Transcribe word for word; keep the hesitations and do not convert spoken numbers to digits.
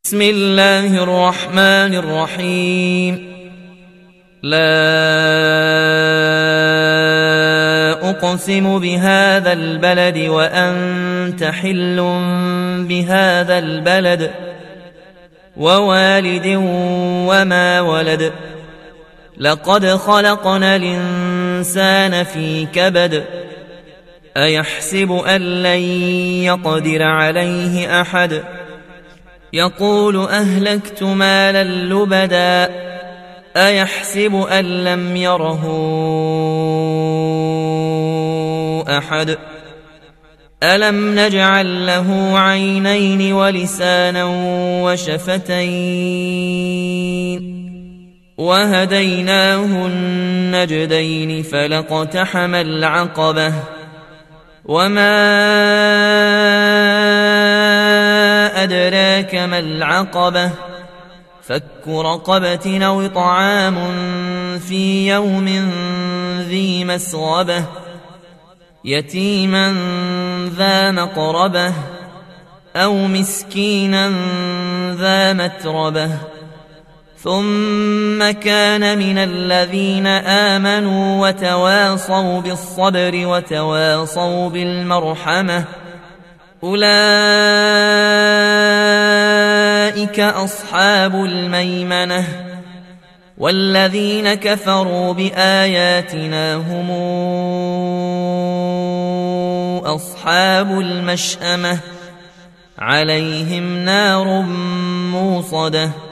بسم الله الرحمن الرحيم. لا أقسم بهذا البلد وأنت حل بهذا البلد ووالد وما ولد. لقد خلقنا الإنسان في كبد. أيحسب أن لن يقدر عليه أحد. يقول أهلكت مالا لبدا. أيحسب أن لم يره أحد. ألم نجعل له عينين ولسانا وشفتين وهديناه النجدين فلاقتحم العقبة وما أدراك ما العقبة. فك رقبة أو طعام في يوم ذي مسغبة يتيما ذا مقربة أو مسكينا ذا متربة ثم كان من الذين آمنوا وتواصوا بالصبر وتواصوا بالمرحمة أولئك أصحاب الميمنة. والذين كفروا بآياتنا هم أصحاب المشأمة عليهم نار موصدة.